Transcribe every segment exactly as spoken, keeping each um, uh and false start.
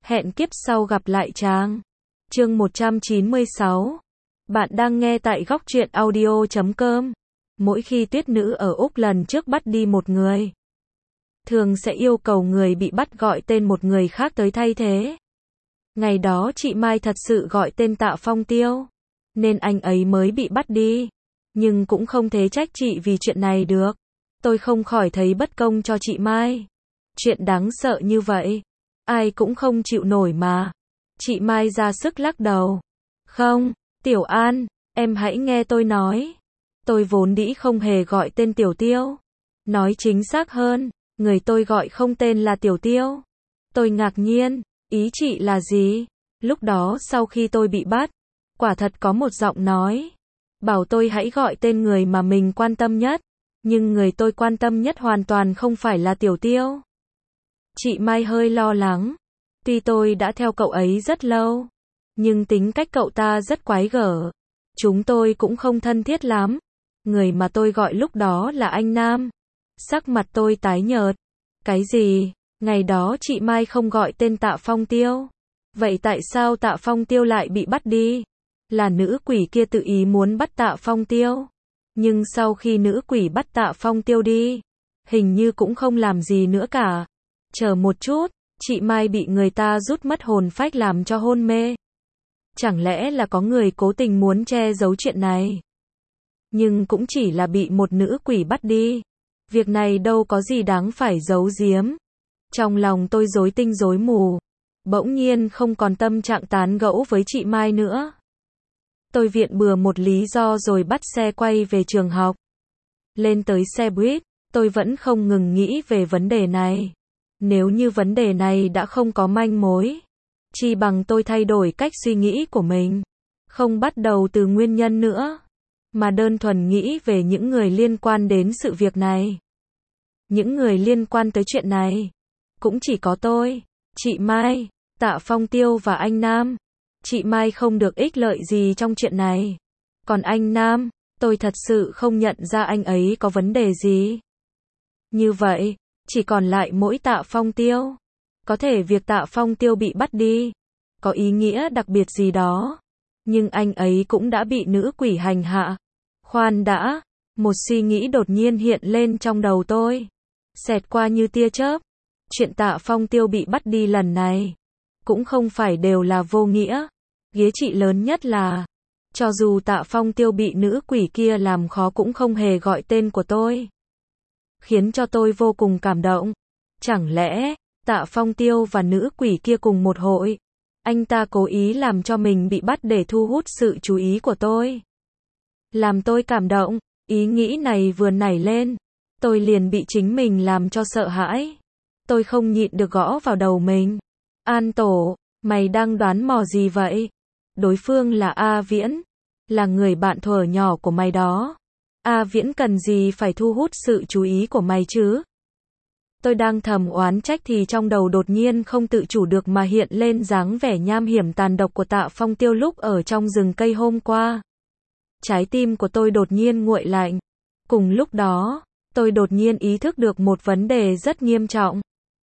Hẹn kiếp sau gặp lại chàng. Chương một trăm chín mươi sáu. Bạn đang nghe tại góc truyện audio chấm com. Mỗi khi tuyết nữ ở Úc lần trước bắt đi một người, thường sẽ yêu cầu người bị bắt gọi tên một người khác tới thay thế. Ngày đó chị Mai thật sự gọi tên Tạ Phong Tiêu, nên anh ấy mới bị bắt đi. Nhưng cũng không thể trách chị vì chuyện này được. Tôi không khỏi thấy bất công cho chị Mai. Chuyện đáng sợ như vậy, ai cũng không chịu nổi mà. Chị Mai ra sức lắc đầu. Không, Tiểu An, em hãy nghe tôi nói. Tôi vốn dĩ không hề gọi tên Tiểu Tiêu. Nói chính xác hơn, người tôi gọi không tên là Tiểu Tiêu. Tôi ngạc nhiên, ý chị là gì? Lúc đó sau khi tôi bị bắt, quả thật có một giọng nói bảo tôi hãy gọi tên người mà mình quan tâm nhất. Nhưng người tôi quan tâm nhất hoàn toàn không phải là Tiểu Tiêu. Chị Mai hơi lo lắng. Tuy tôi đã theo cậu ấy rất lâu, nhưng tính cách cậu ta rất quái gở. Chúng tôi cũng không thân thiết lắm. Người mà tôi gọi lúc đó là anh Nam. Sắc mặt tôi tái nhợt. Cái gì? Ngày đó chị Mai không gọi tên Tạ Phong Tiêu. Vậy tại sao Tạ Phong Tiêu lại bị bắt đi? Là nữ quỷ kia tự ý muốn bắt Tạ Phong Tiêu. Nhưng sau khi nữ quỷ bắt Tạ Phong Tiêu đi, hình như cũng không làm gì nữa cả. Chờ một chút, chị Mai bị người ta rút mất hồn phách làm cho hôn mê. Chẳng lẽ là có người cố tình muốn che giấu chuyện này? Nhưng cũng chỉ là bị một nữ quỷ bắt đi. Việc này đâu có gì đáng phải giấu giếm. Trong lòng tôi rối tinh rối mù. Bỗng nhiên không còn tâm trạng tán gẫu với chị Mai nữa. Tôi viện bừa một lý do rồi bắt xe quay về trường học. Lên tới xe buýt, tôi vẫn không ngừng nghĩ về vấn đề này. Nếu như vấn đề này đã không có manh mối, chi bằng tôi thay đổi cách suy nghĩ của mình. Không bắt đầu từ nguyên nhân nữa, mà đơn thuần nghĩ về những người liên quan đến sự việc này. Những người liên quan tới chuyện này cũng chỉ có tôi, chị Mai, Tạ Phong Tiêu và anh Nam. Chị Mai không được ích lợi gì trong chuyện này. Còn anh Nam, tôi thật sự không nhận ra anh ấy có vấn đề gì. Như vậy, chỉ còn lại mỗi Tạ Phong Tiêu. Có thể việc Tạ Phong Tiêu bị bắt đi có ý nghĩa đặc biệt gì đó, nhưng anh ấy cũng đã bị nữ quỷ hành hạ. Khoan đã, một suy nghĩ đột nhiên hiện lên trong đầu tôi, xẹt qua như tia chớp. Chuyện Tạ Phong Tiêu bị bắt đi lần này cũng không phải đều là vô nghĩa. Ghế trị lớn nhất là, cho dù Tạ Phong Tiêu bị nữ quỷ kia làm khó cũng không hề gọi tên của tôi, khiến cho tôi vô cùng cảm động. Chẳng lẽ Tạ Phong Tiêu và nữ quỷ kia cùng một hội? Anh ta cố ý làm cho mình bị bắt để thu hút sự chú ý của tôi, làm tôi cảm động. Ý nghĩ này vừa nảy lên, tôi liền bị chính mình làm cho sợ hãi. Tôi không nhịn được gõ vào đầu mình. An Tổ, mày đang đoán mò gì vậy? Đối phương là A Viễn, là người bạn thuở nhỏ của mày đó. A Viễn cần gì phải thu hút sự chú ý của mày chứ? Tôi đang thầm oán trách thì trong đầu đột nhiên không tự chủ được mà hiện lên dáng vẻ nham hiểm tàn độc của Tạ Phong Tiêu lúc ở trong rừng cây hôm qua. Trái tim của tôi đột nhiên nguội lạnh. Cùng lúc đó, tôi đột nhiên ý thức được một vấn đề rất nghiêm trọng.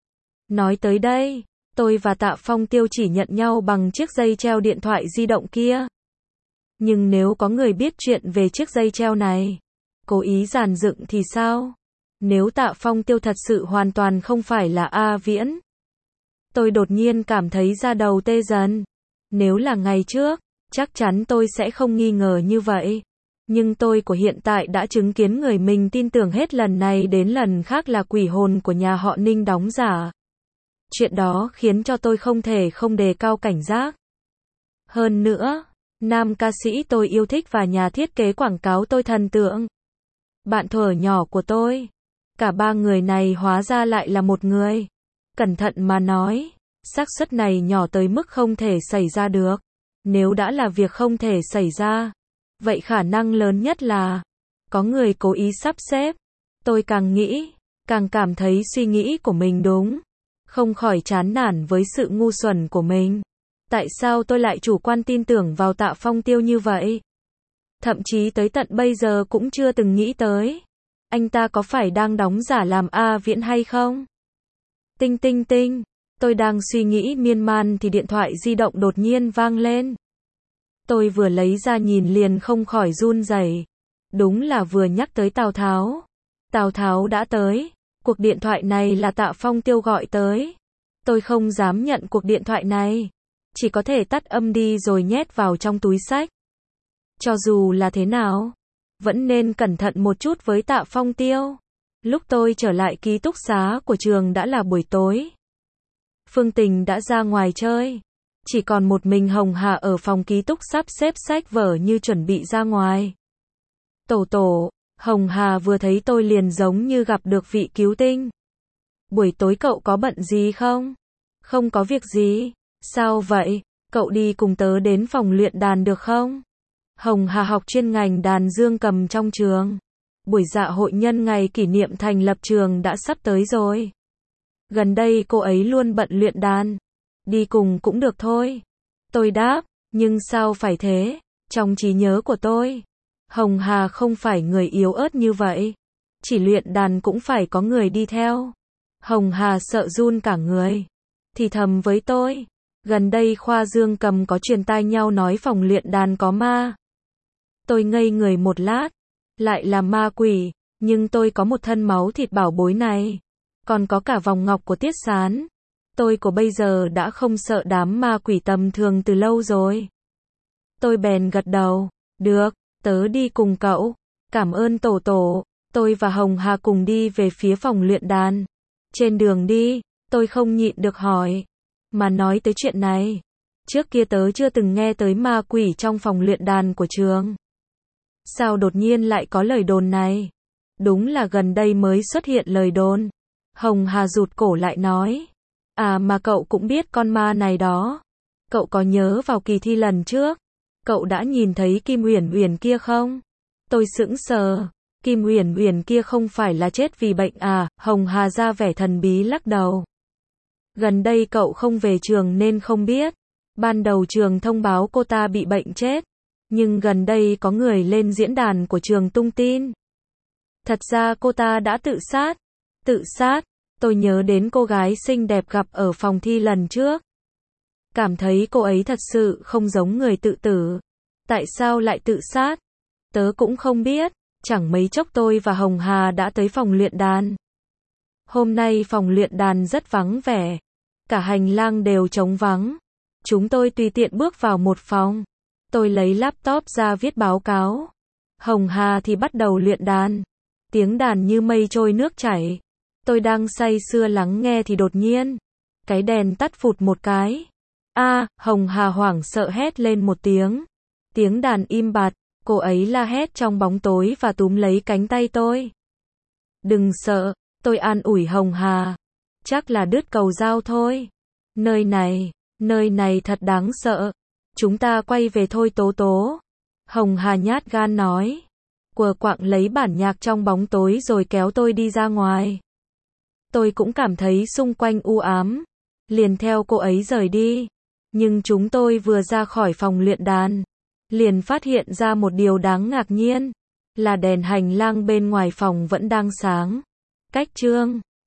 Nói tới đây, tôi và Tạ Phong Tiêu chỉ nhận nhau bằng chiếc dây treo điện thoại di động kia. Nhưng nếu có người biết chuyện về chiếc dây treo này, cố ý dàn dựng thì sao? Nếu Tạ Phong Tiêu thật sự hoàn toàn không phải là A Viễn, tôi đột nhiên cảm thấy da đầu tê dần. Nếu là ngày trước, chắc chắn tôi sẽ không nghi ngờ như vậy. Nhưng tôi của hiện tại đã chứng kiến người mình tin tưởng hết lần này đến lần khác là quỷ hồn của nhà họ Ninh đóng giả. Chuyện đó khiến cho tôi không thể không đề cao cảnh giác. Hơn nữa, nam ca sĩ tôi yêu thích và nhà thiết kế quảng cáo tôi thần tượng, bạn thuở nhỏ của tôi, cả ba người này hóa ra lại là một người. Cẩn thận mà nói, xác suất này nhỏ tới mức không thể xảy ra được. Nếu đã là việc không thể xảy ra, vậy khả năng lớn nhất là có người cố ý sắp xếp. Tôi càng nghĩ, càng cảm thấy suy nghĩ của mình đúng. Không khỏi chán nản với sự ngu xuẩn của mình. Tại sao tôi lại chủ quan tin tưởng vào Tạ Phong Tiêu như vậy? Thậm chí tới tận bây giờ cũng chưa từng nghĩ tới, anh ta có phải đang đóng giả làm A Viễn hay không? Tinh tinh tinh, Tôi đang suy nghĩ miên man thì điện thoại di động đột nhiên vang lên. Tôi vừa lấy ra nhìn liền không khỏi run rẩy. Đúng là vừa nhắc tới Tào Tháo. Tào Tháo đã tới. Cuộc điện thoại này là Tạ Phong Tiêu gọi tới. Tôi không dám nhận cuộc điện thoại này. Chỉ có thể tắt âm đi rồi nhét vào trong túi xách. Cho dù là thế nào, vẫn nên cẩn thận một chút với Tạ Phong Tiêu. Lúc tôi trở lại ký túc xá của trường đã là buổi tối. Phương Tình đã ra ngoài chơi. Chỉ còn một mình Hồng Hà ở phòng ký túc sắp xếp sách vở như chuẩn bị ra ngoài. Tổ tổ, Hồng Hà vừa thấy tôi liền giống như gặp được vị cứu tinh. Buổi tối cậu có bận gì không? Không có việc gì. Sao vậy? Cậu đi cùng tớ đến phòng luyện đàn được không? Hồng Hà học chuyên ngành đàn dương cầm trong trường. Buổi dạ hội nhân ngày kỷ niệm thành lập trường đã sắp tới rồi. Gần đây cô ấy luôn bận luyện đàn. Đi cùng cũng được thôi. Tôi đáp, nhưng sao phải thế? Trong trí nhớ của tôi, Hồng Hà không phải người yếu ớt như vậy. Chỉ luyện đàn cũng phải có người đi theo. Hồng Hà sợ run cả người. Thì thầm với tôi, gần đây khoa dương cầm có truyền tai nhau nói phòng luyện đàn có ma. Tôi ngây người một lát. Lại là ma quỷ, nhưng tôi có một thân máu thịt bảo bối này. Còn có cả vòng ngọc của Tiết Sán. Tôi của bây giờ đã không sợ đám ma quỷ tầm thường từ lâu rồi. Tôi bèn gật đầu. Được, tớ đi cùng cậu. Cảm ơn tổ tổ. Tôi và Hồng Hà cùng đi về phía phòng luyện đàn. Trên đường đi, tôi không nhịn được hỏi. Mà nói tới chuyện này. Trước kia tớ chưa từng nghe tới ma quỷ trong phòng luyện đàn của trường. Sao đột nhiên lại có lời đồn này? Đúng là gần đây mới xuất hiện lời đồn. Hồng Hà rụt cổ lại nói. À mà cậu cũng biết con ma này đó. Cậu có nhớ vào kỳ thi lần trước, cậu đã nhìn thấy Kim Uyển Uyển kia không? Tôi sững sờ. Kim Uyển Uyển kia không phải là chết vì bệnh à? Hồng Hà ra vẻ thần bí lắc đầu. Gần đây cậu không về trường nên không biết. Ban đầu trường thông báo cô ta bị bệnh chết. Nhưng gần đây có người lên diễn đàn của trường tung tin. Thật ra cô ta đã tự sát. Tự sát? Tôi nhớ đến cô gái xinh đẹp gặp ở phòng thi lần trước. Cảm thấy cô ấy thật sự không giống người tự tử. Tại sao lại tự sát? Tớ cũng không biết. Chẳng mấy chốc tôi và Hồng Hà đã tới phòng luyện đàn. Hôm nay phòng luyện đàn rất vắng vẻ. Cả hành lang đều trống vắng. Chúng tôi tùy tiện bước vào một phòng. Tôi lấy laptop ra viết báo cáo. Hồng Hà thì bắt đầu luyện đàn. Tiếng đàn như mây trôi nước chảy. Tôi đang say sưa lắng nghe thì đột nhiên, cái đèn tắt phụt một cái. A, à, Hồng Hà hoảng sợ hét lên một tiếng. Tiếng đàn im bặt, cô ấy la hét trong bóng tối và túm lấy cánh tay tôi. Đừng sợ, tôi an ủi Hồng Hà. Chắc là đứt cầu dao thôi. Nơi này, nơi này thật đáng sợ. Chúng ta quay về thôi Tố Tố. Hồng Hà nhát gan nói. Quờ quạng lấy bản nhạc trong bóng tối rồi kéo tôi đi ra ngoài. Tôi cũng cảm thấy xung quanh u ám. Liền theo cô ấy rời đi. Nhưng chúng tôi vừa ra khỏi phòng luyện đàn. Liền phát hiện ra một điều đáng ngạc nhiên. Là đèn hành lang bên ngoài phòng vẫn đang sáng. Cách chương